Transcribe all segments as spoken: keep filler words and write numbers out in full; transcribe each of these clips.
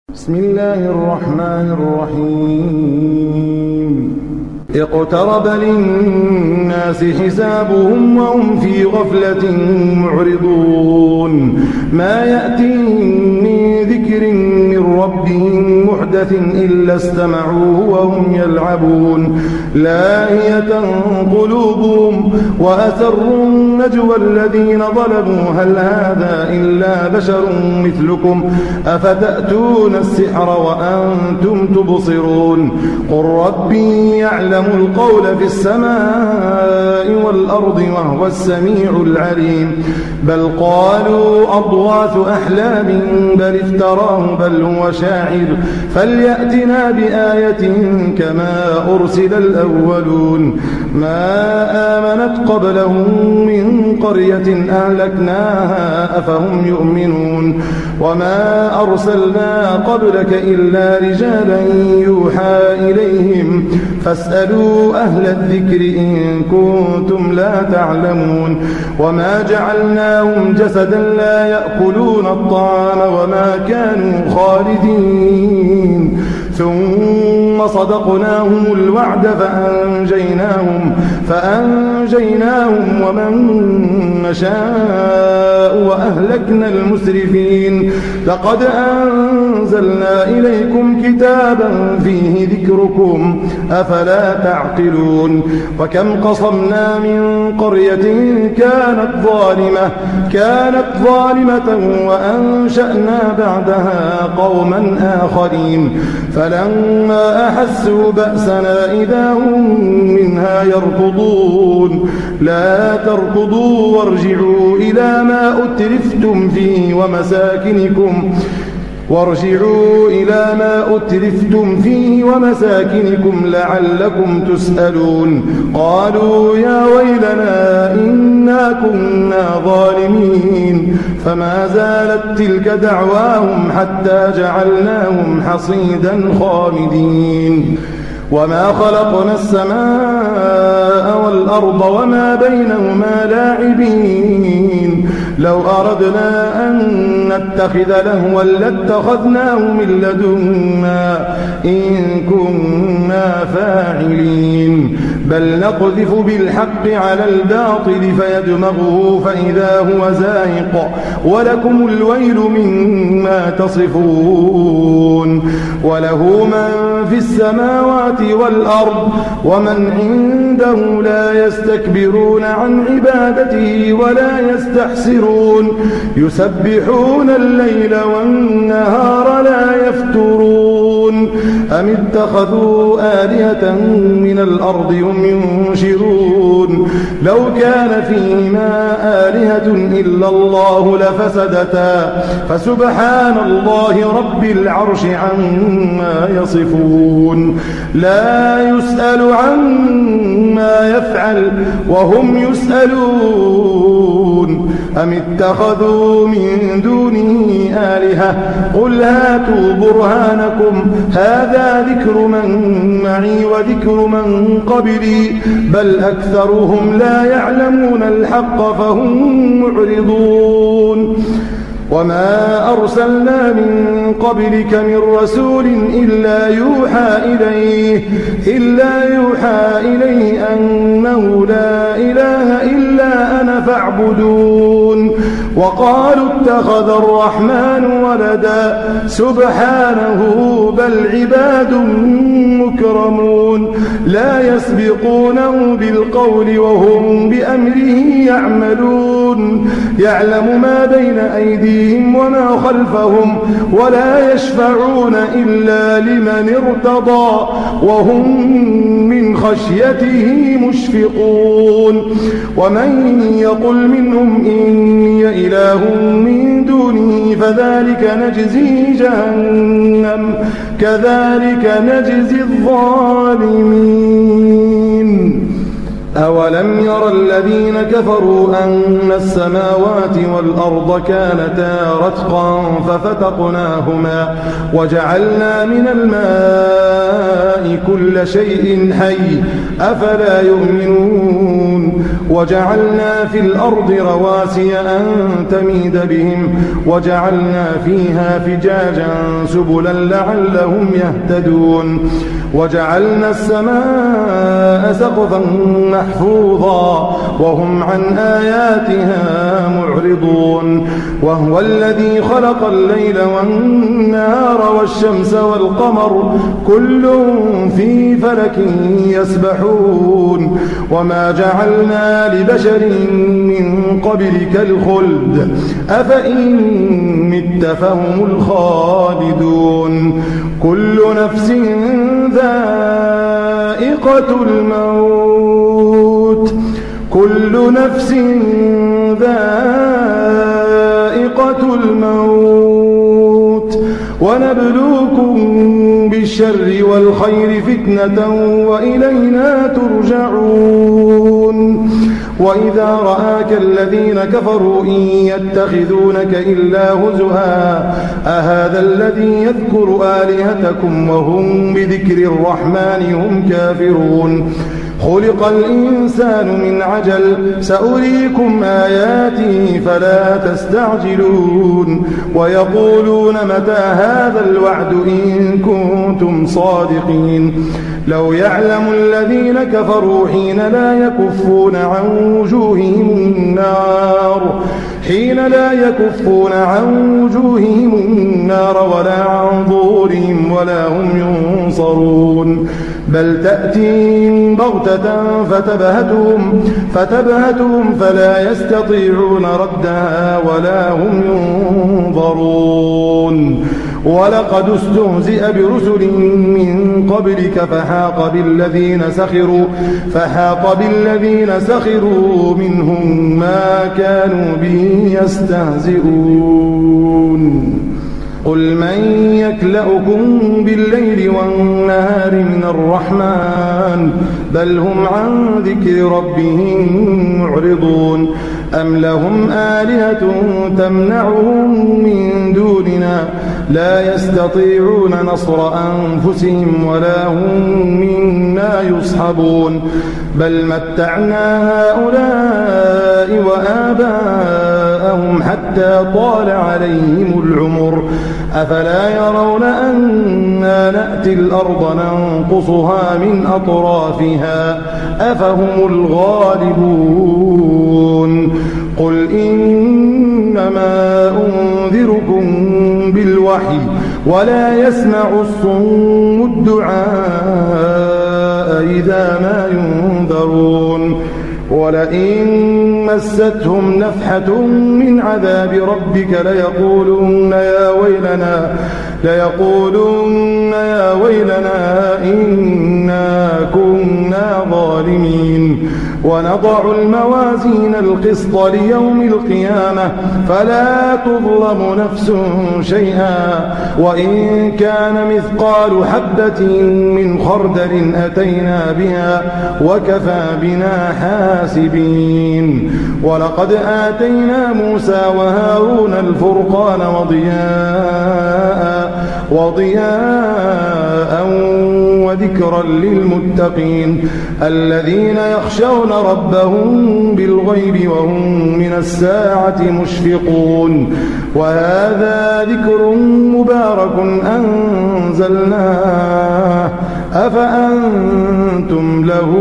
بسم الله الرحمن الرحيم اقترب للناس حسابهم وهم في غفلة معرضون ما يأتيهم من ذكر من ربهم محدث إلا استمعوه وهم يلعبون لاهية قلوبهم وأسروا النجوى الذين ظلموا هل هذا إلا بشر مثلكم أفتأتون السحر وأنتم تبصرون قل ربي يعلم القول في السماء والأرض وهو السميع العليم بل قالوا أضغاث أحلام بل افتراه بل هو شاعر فليأتنا بآية كما أرسل الأولون ما آمنت قبلهم من قرية أهلكناها أفهم يؤمنون وما أرسلنا قبلك إلا رجالا يوحى إليهم فاسألوا أهل الذكر إن كنتم لا تعلمون وما جعلناهم جسدا لا يأكلون الطعام وما كانوا خالدين ثم صدقناهم الوعد فأنجيناهم فأنجيناهم ومن نشاء وأهلكنا المسرفين لقد أنزلنا إليكم كتابا فيه ذكركم أفلا تعقلون وكم قصمنا من قرية كانت ظالمة كانت ظالمة وأنشأنا بعدها قوما آخرين فلما أحسوا بأسنا إذا هم منها يركضون لا تركضوا وارجعوا إلى ما أترفتم فيه ومساكنكم وارجعوا إلى ما أترفتم فيه ومساكنكم لعلكم تسألون قالوا يا ويلنا إنا كنا ظالمين فما زالت تلك دعواهم حتى جعلناهم حصيدا خامدين وما خلقنا السماء والأرض وما بينهما لاعبين لو أردنا أن نتخذ لهوا لاتخذناه من لدنا إن كنا فاعلين بل نقذف بالحق على الباطل فيدمغه فإذا هو زاهق ولكم الويل مما تصفون وله من في السماوات والأرض ومن عنده لا يستكبرون عن عبادته ولا يستحسرون يسبحون الليل والنهار لا يفترون أم اتخذوا آلهة من الأرض هم ينشرون لو كان فيهما آلهة إلا الله لفسدتا فسبحان الله رب العرش عما يصفون لا يسأل عما يفعل وهم يسألون أم اتخذوا من دونه آلهة قل هاتوا برهانكم هذا ذكر من معي وذكر من قبلي بل أكثرهم لا يعلمون الحق فهم معرضون وما أرسلنا من قبلك من رسول إلا يوحى إليه إلا يوحى إليه أنه لا إله إلا أنا فاعبدون وقالوا اتخذ الرحمن ولدا سبحانه بل عباد مكرمون لا يسبقونه بالقول وهم بأمره يعملون يعلم ما بين أيديهم وما خلفهم ولا يشفعون إلا لمن ارتضى وهم من خشيته مشفقون ومن يقل منهم إني إله من دونه فذلك نجزيه جهنم كذلك نجزي الظالمين أولم ير الذين كفروا أن السماوات والأرض كانتا رتقا ففتقناهما وجعلنا من الماء كل شيء حي أفلا يؤمنون وجعلنا في الأرض رواسي أن تميد بهم وجعلنا فيها فجاجا سبلا لعلهم يهتدون وجعلنا السماء سقفا محفوظا وهم عن آياتها معرضون وهو الذي خلق الليل والنهار والشمس والقمر كل في فلك يسبحون وما جعلنا لبشر من قبلك الخلد أفإن مت فهم الخالدون كل نفس ذائقة الموت كل نفس ذائقة الموت ونبلوكم بالشر والخير فتنة وإلينا ترجعون وإذا رآك الذين كفروا إن يتخذونك إلا هزؤا أهذا الذي يذكر آلهتكم وهم بذكر الرحمن هم كافرون خلق الإنسان من عجل سأريكم آياتي فلا تستعجلون ويقولون متى هذا الوعد إن كنتم صادقين لو يعلم الذين كفروا حين لا يكفون عن وجوههم النار حين لا يكفون عن وجوههم النار ولا عن ظهورهم ولا هم ينصرون بل تأتيهم بغتة فتبهتهم, فتبهتهم فلا يستطيعون ردها ولا هم ينظرون ولقد استهزئ برسل من قبلك فحاق بالذين سخروا فحاق بالذين سخروا منهم ما كانوا به يستهزئون قل من يكلؤكم بالليل والنهار من الرحمن بل هم عن ذكر ربهم معرضون أم لهم آلهة تمنعهم من دوننا لا يستطيعون نصر أنفسهم ولا هم منا يصحبون بل متعنا هؤلاء وآباءهم حتى طال عليهم العمر أفلا يرون أنا نأتي الأرض ننقصها من أطرافها أفهم الغالبون قل إنما أنذركم بالوحي ولا يسمع الصم الدعاء إذا ما ينذرون ولئن مستهم نفحة من عذاب ربك ليقولن يا ويلنا ليقولن يا ويلنا إنا كنا ظالمين ونضع الموازين القسط ليوم القيامة فلا تظلم نفس شيئا وإن كان مثقال حبة من خردل أتينا بها وكفى بنا حاسبين ولقد آتينا موسى وهارون الفرقان وضياء وضياء وذكرا للمتقين الذين يخشون ربهم بالغيب وهم من الساعة مشفقون وهذا ذكر مبارك أنزلناه أفأنتم له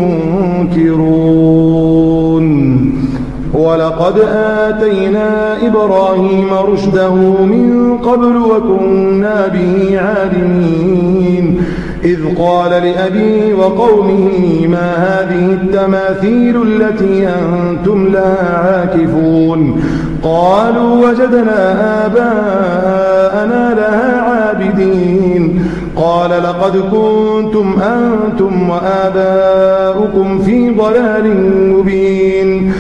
منكرون ولقد آتينا إبراهيم رشده من قبل وكنا به عالمين إذ قال لأبيه وقومه ما هذه التماثيل التي أنتم لها عاكفون قالوا وجدنا آباءنا لها عابدين قال لقد كنتم أنتم وآباؤكم في ضلال مبين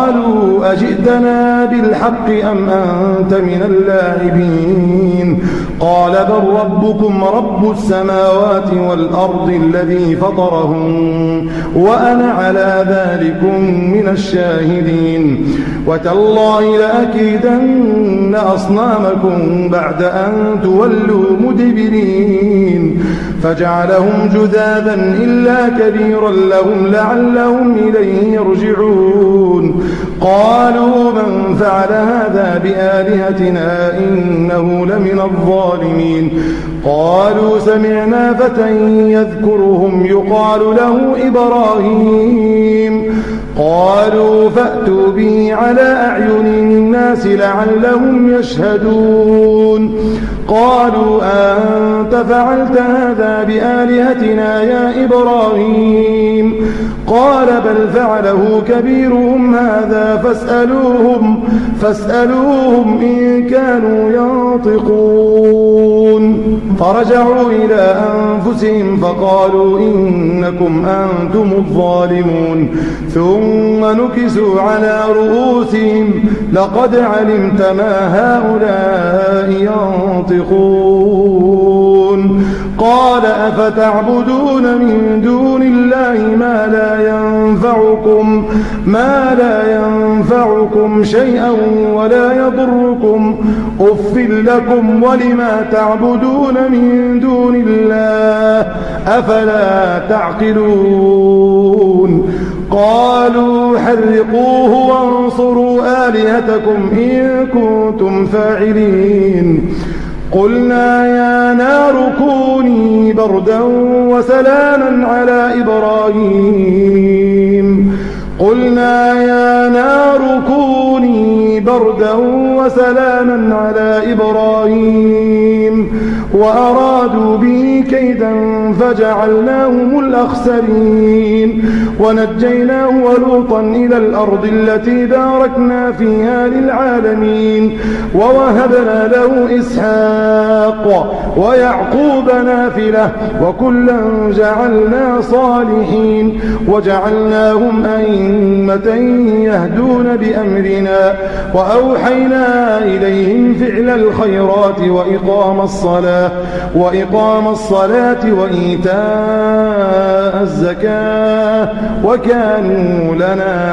قالوا أجئتنا بالحق أم أنت من اللاعبين قال بل ربكم رب السماوات والأرض الذي فطرهم وأنا على ذلكم من الشاهدين وتالله لأكيدن أصنامكم بعد أن تولوا مدبرين فجعلهم جذاذا إلا كبيرا لهم لعلهم إليه يرجعون قالوا من فعل هذا بآلهتنا إنه لمن الظالمين قالوا سمعنا فتى يذكرهم يقال له إبراهيم قالوا فأتوا به على أعين الناس لعلهم يشهدون قالوا أنت فعلت هذا بآلهتنا يا إبراهيم قال بل فعله كبيرهم هذا فاسألوهم, فاسألوهم إن كانوا ينطقون فرجعوا إلى أنفسهم فقالوا إنكم أنتم الظالمون ثم نكسوا على رؤوسهم لقد علمت ما هؤلاء ينطقون قال أفتعبدون من دون الله ما لا ينفعكم ما لا ينفعكم شيئا ولا يضركم أف لكم ولما تعبدون من دون الله أفلا تعقلون قالوا حرقوه وانصروا آلهتكم إن كنتم فاعلين قلنا يا نار كوني بردا وسلاما على إبراهيم قلنا يا نار كوني بردا وسلاما على إبراهيم وأرادوا به كيدا فجعلناهم الأخسرين ونجيناه ولوطا إلى الأرض التي باركنا فيها للعالمين ووهبنا له إسحاق ويعقوب نافلة وكلا جعلنا صالحين وجعلناهم أئمة يهدون بأمرنا وأوحينا إليهم فعل الخيرات وإقام الصلاة وإقام الصلاة وإيتاء الزكاة وكانوا لنا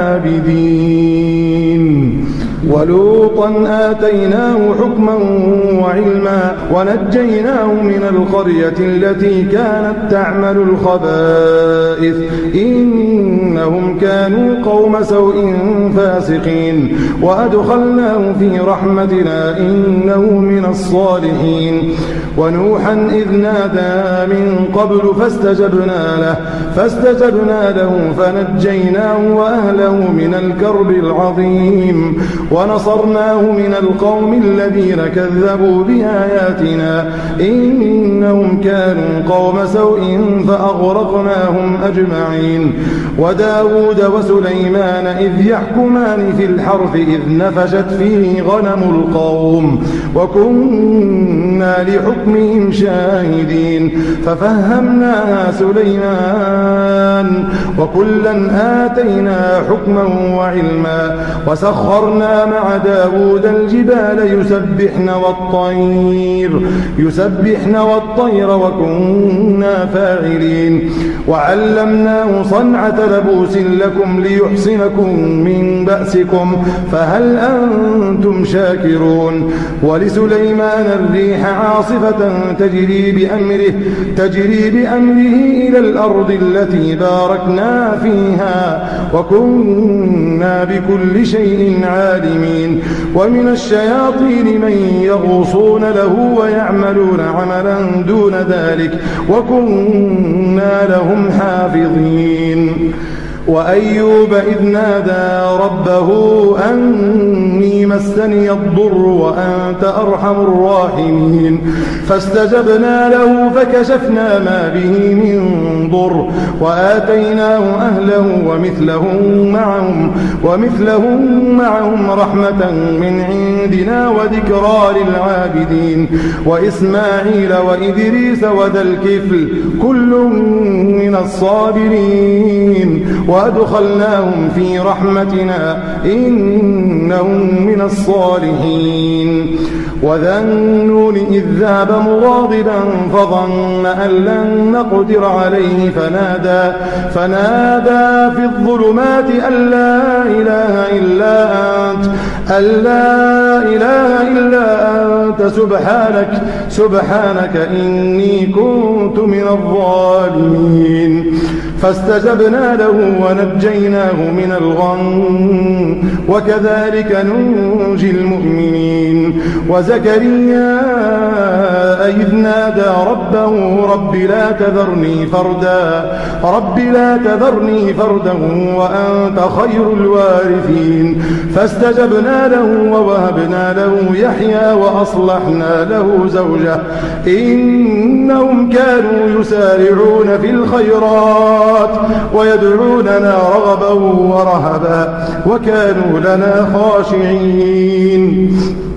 عابدين ولوطا آتيناه حكما وعلما ونجيناه من القرية التي كانت تعمل الخبائث إنهم كانوا قوم سوء فاسقين وأدخلناه في رحمتنا إنه من الصالحين ونوحا إذ نادى من قبل فاستجبنا له فاستجبنا له فنجيناه وأهله من الكرب العظيم ونصرناه من القوم الذين كذبوا بآياتنا إنهم كانوا قوم سوء فأغرقناهم أجمعين وداود وسليمان إذ يحكمان في الحرث إذ نفشت فيه غنم القوم وكنا لحكمهم شاهدين ففهمناها سليمان وكلا آتينا حكما وعلما وسخرنا مع داود الجبال يسبحن والطير يسبحن والطير وكنا فاعلين وعلمناه صنعة لبوس لكم ليحصنكم من بأسكم فهل أنتم شاكرون ولسليمان الريح عاصفة تجري بأمره تجري بأمره إلى الأرض التي باركنا فيها وكنا بكل شيء عالمين ومن الشياطين من يغوصون له ويعملون عملا دون ذلك وكنا لهم حافظين وأيوب إذ نادى ربه أني مسني الضر وأنت أرحم الراحمين فاستجبنا له فكشفنا ما به من ضر وآتيناه أهله ومثلهم معهم ومثلهم معهم رحمة من عندنا وذكرى للعابدين وإسماعيل وإدريس وذا الكفل كل من الصابرين وأدخلناهم في رحمتنا إنهم من الصالحين. وذا النون إذ ذهب مغاضبا فظن أن لن نقدر عليه فنادى, فنادى في الظلمات أن لا إله إلا أنت أن لا إله إلا أنت سبحانك سبحانك إني كنت من الظالمين. فاستجبنا له ونجيناه من الغم وكذلك ننجي المؤمنين. وزكريا إذ نادى ربه رب لا تذرني فردا رب لا تذرني فردا وأنت خير الوارثين. فاستجبنا له ووهبنا له يحيى وأصلحنا له زوجه إنهم كانوا يسارعون في الخيرات ويدعوننا رغبا ورهبا وكانوا لنا خاشعين.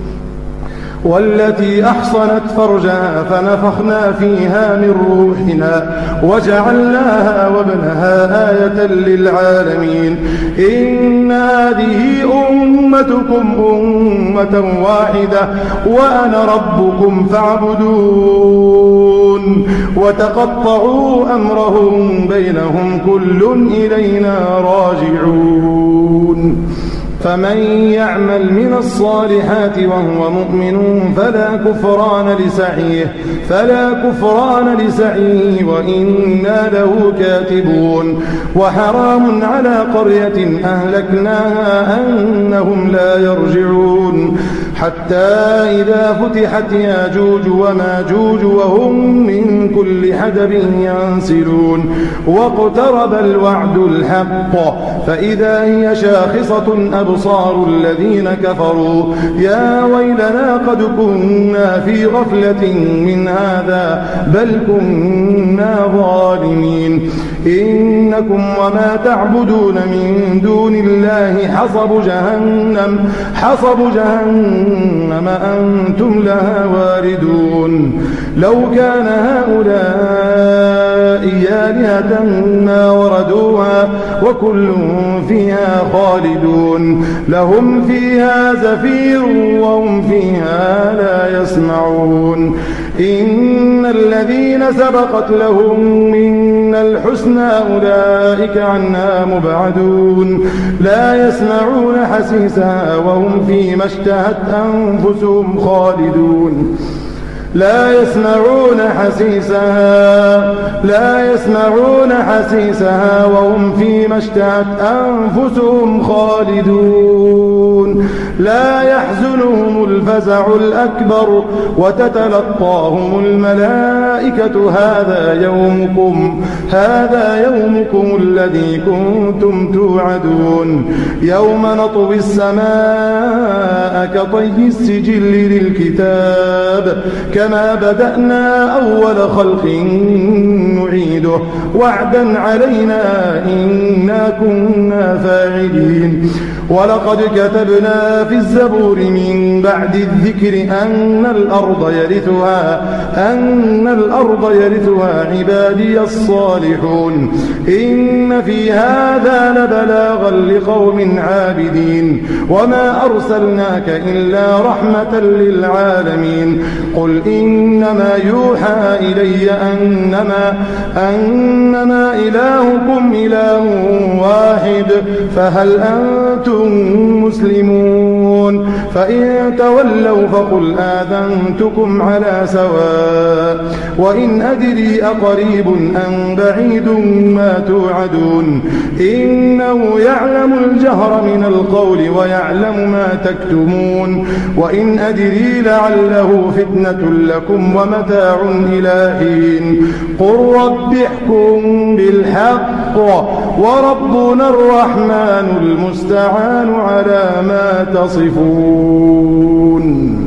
والتي أحصنت فرجها فنفخنا فيها من روحنا وجعلناها وابنها آية للعالمين. إن هذه أمتكم أمة واحدة وأنا ربكم فاعبدون. وتقطعوا أمرهم بينهم كل إلينا راجعون. فمن يعمل من الصالحات وهو مؤمن فلا كفران لسعيه فلا كفران لسعيه وإنا له كاتبون. وحرام على قرية أهلكناها أنهم لا يرجعون حتى إذا فتحت ياجوج وماجوج وهم من كل حدب ينسلون. واقترب الوعد الحق فإذا هي شاخصة أبصار الذين كفروا يا ويلنا قد كنا في غفلة من هذا بل كنا ظالمين. إنكم وما تعبدون من دون الله حصب جهنم حصب جهنم أنتم لها واردون. لو كان هؤلاء آلهة ما وردوها وكل فيها خالدون. لهم فيها زفير وهم فيها لا يسمعون. إن الذين سبقت لهم منا الحسنى أولئك عنها مبعدون. لا يسمعون حسيسها وهم فيما اشتهت أنفسهم خالدون. لا يسمعون حسيسها لا يسمعون حسيسها وهم فيما اشتهت أنفسهم خالدون. لا يحزنهم الفزع الأكبر وتتلقاهم الملائكة هذا يومكم هذا يومكم الذي كنتم توعدون. يوم نطوي السماء كطي السجل للكتاب كما بدأنا أول خلق نعيده وعدا علينا إنا كنا فاعلين. ولقد كتبنا في الزبور من بعد الذكر أن الأرض يرثها أن الأرض يرثها عبادي الصالحون. إن في هذا لبلاغا لقوم عابدين. وما أرسلناك إلا رحمة للعالمين. قل إنما يوحى إلي أنما أنما إلهكم إله واحد فهل أنتم مسلمون. فإن تولوا فقل آذنتكم على سواء. وإن أدري أقريب أم بعيد ما توعدون. إنه يعلم الجهر من القول ويعلم ما تكتمون. وإن أدري لعله فتنة لكم ومتاع إلى حين. قل رب احكم بالحق وربنا الرحمن المستعان على ما تصفون.